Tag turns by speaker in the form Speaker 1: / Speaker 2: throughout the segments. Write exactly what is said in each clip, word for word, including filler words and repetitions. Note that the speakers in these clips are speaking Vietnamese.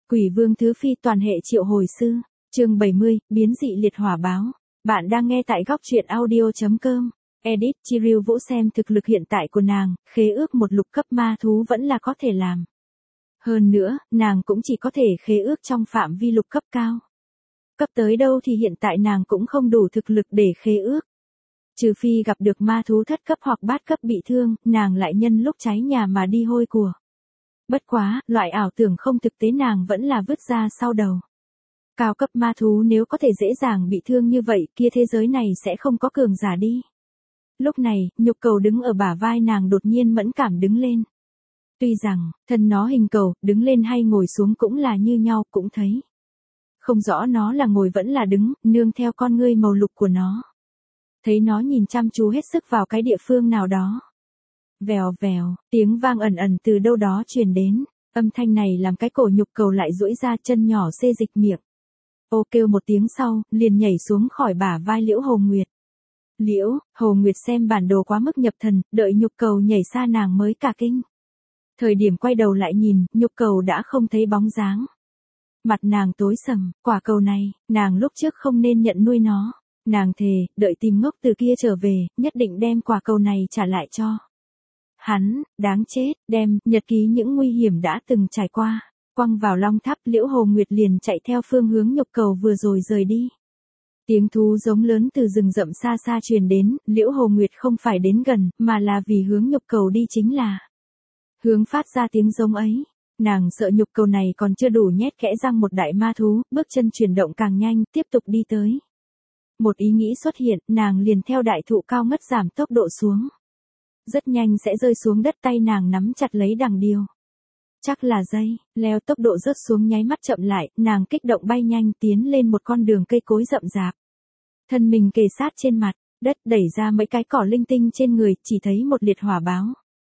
Speaker 1: Quỷ vương Thứ Phi toàn hệ triệu hồi sư, chương bảy mươi, biến dị liệt hỏa báo. Bạn đang nghe tại góc truyện audio.com. Edit Chiril Vũ xem thực lực hiện tại của nàng, khế ước một lục cấp ma thú vẫn là có thể làm. Hơn nữa, nàng cũng chỉ có thể khế ước trong phạm vi lục cấp cao. Cấp tới đâu thì hiện tại nàng cũng không đủ thực lực để khế ước. Trừ phi gặp được ma thú thất cấp hoặc bát cấp bị thương, nàng lại nhân lúc cháy nhà mà đi hôi của. Bất quá, loại ảo tưởng không thực tế nàng vẫn là vứt ra sau đầu. Cao cấp ma thú nếu có thể dễ dàng bị thương như vậy, kia thế giới này sẽ không có cường giả đi. Lúc này, nhục cầu đứng ở bả vai nàng đột nhiên mẫn cảm đứng lên. Tuy rằng, thân nó hình cầu, đứng lên hay ngồi xuống cũng là như nhau, cũng thấy. Không rõ nó là ngồi vẫn là đứng, nương theo con ngươi màu lục của nó. Thấy nó nhìn chăm chú hết sức vào cái địa phương nào đó. Vèo vèo, tiếng vang ẩn ẩn từ đâu đó truyền đến, âm thanh này làm cái cổ nhục cầu lại duỗi ra, chân nhỏ xê dịch miệng. Ô kêu một tiếng sau, liền nhảy xuống khỏi bả vai Liễu Hồ Nguyệt. Liễu, Hồ Nguyệt xem bản đồ quá mức nhập thần, đợi nhục cầu nhảy xa nàng mới cả kinh. Thời điểm quay đầu lại nhìn, nhục cầu đã không thấy bóng dáng. Mặt nàng tối sầm, quả cầu này, nàng lúc trước không nên nhận nuôi nó. Nàng thề, đợi tìm ngốc từ kia trở về, nhất định đem quả cầu này trả lại cho. Hắn, đáng chết, đem, nhật ký những nguy hiểm đã từng trải qua, quăng vào long tháp. Liễu Hồ Nguyệt liền chạy theo phương hướng nhục cầu vừa rồi rời đi. Tiếng thú giống lớn từ rừng rậm xa xa truyền đến, Liễu Hồ Nguyệt không phải đến gần, mà là vì hướng nhục cầu đi chính là hướng phát ra tiếng giống ấy. Nàng sợ nhục cầu này còn chưa đủ nhét kẽ răng một đại ma thú, bước chân chuyển động càng nhanh, tiếp tục đi tới. Một ý nghĩ xuất hiện, nàng liền theo đại thụ cao ngất giảm tốc độ xuống. Rất nhanh sẽ rơi xuống đất, tay nàng nắm chặt lấy đằng điều. Chắc là dây, leo tốc độ rớt xuống nháy mắt chậm lại, nàng kích động bay nhanh tiến lên một con đường cây cối rậm rạp. Thân mình kề sát trên mặt, đất đẩy ra mấy cái cỏ linh tinh trên người, chỉ thấy một liệt hỏa báo.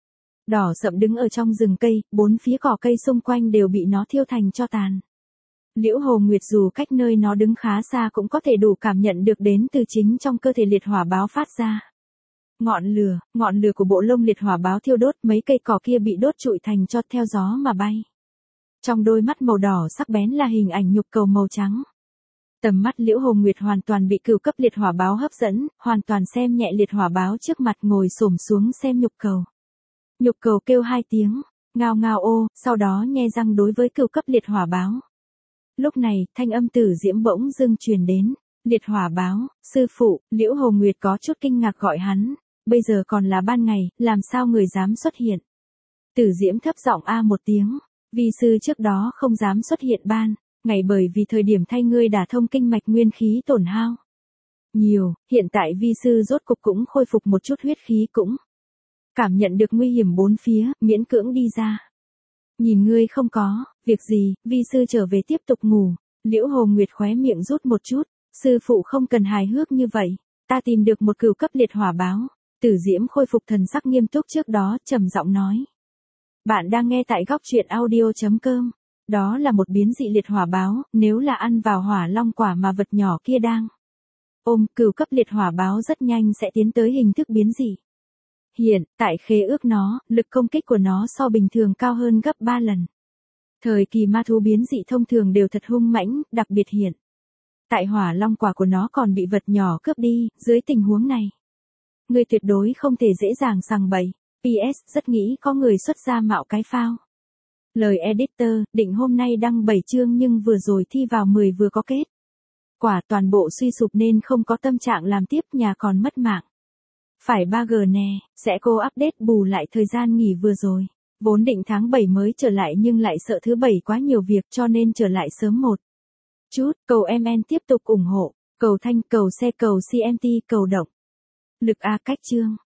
Speaker 1: Đỏ sậm đứng ở trong rừng cây, bốn phía cỏ cây xung quanh đều bị nó thiêu thành tro tàn. Liễu Hồ Nguyệt dù cách nơi nó đứng khá xa cũng có thể đủ cảm nhận được đến từ chính trong cơ thể liệt hỏa báo phát ra. Ngọn lửa, ngọn lửa của bộ lông liệt hỏa báo thiêu đốt, mấy cây cỏ kia bị đốt trụi thành tro theo gió mà bay. Trong đôi mắt màu đỏ sắc bén là hình ảnh nhục cầu màu trắng. Tầm mắt Liễu Hồ Nguyệt hoàn toàn bị cửu cấp liệt hỏa báo hấp dẫn, hoàn toàn xem nhẹ liệt hỏa báo trước mặt, ngồi xổm xuống xem nhục cầu. Nhục cầu kêu hai tiếng, ngao ngao ô, sau đó nhe răng đối với cửu cấp liệt hỏa báo. Lúc này, thanh âm Tử Diễm bỗng dưng truyền đến. Liệt hỏa báo, sư phụ. Liễu Hồ Nguyệt có chút kinh ngạc gọi hắn. Bây giờ còn là ban ngày, làm sao người dám xuất hiện? Tử Diễm thấp giọng a một tiếng. Vi sư trước đó không dám xuất hiện ban ngày bởi vì thời điểm thay ngươi đả thông kinh mạch nguyên khí tổn hao nhiều, hiện tại vi sư rốt cục cũng khôi phục một chút huyết khí, cũng cảm nhận được nguy hiểm bốn phía, miễn cưỡng đi ra. Nhìn ngươi không có việc gì, vi sư trở về tiếp tục ngủ. Liễu Hồ Nguyệt khóe miệng rút một chút. Sư phụ không cần hài hước như vậy, ta tìm được một cửu cấp liệt hỏa báo. Tử Diễm khôi phục thần sắc nghiêm túc trước đó, trầm giọng nói. Bạn đang nghe tại góc truyện audio.com. Đó là một biến dị liệt hỏa báo, nếu là ăn vào hỏa long quả mà vật nhỏ kia đang ôm, cửu cấp liệt hỏa báo rất nhanh sẽ tiến tới hình thức biến dị. Hiện, tại khế ước nó, lực công kích của nó so bình thường cao hơn gấp ba lần. Thời kỳ ma thú biến dị thông thường đều thật hung mãnh, đặc biệt hiện. Tại hỏa long quả của nó còn bị vật nhỏ cướp đi, dưới tình huống này. Người tuyệt đối không thể dễ dàng sằng bậy. pê ét rất nghĩ có người xuất ra mạo cái phao. Lời editor, định hôm nay đăng bảy chương nhưng vừa rồi thi vào mười vừa có kết. Quả toàn bộ suy sụp nên không có tâm trạng làm tiếp, nhà còn mất mạng. Phải ba G nè, sẽ cô update bù lại thời gian nghỉ vừa rồi. Vốn định tháng bảy mới trở lại nhưng lại sợ thứ bảy quá nhiều việc cho nên trở lại sớm một chút. Cầu em en tiếp tục ủng hộ, cầu thanh, cầu xe, cầu xê em tê, cầu động lực A cách chương.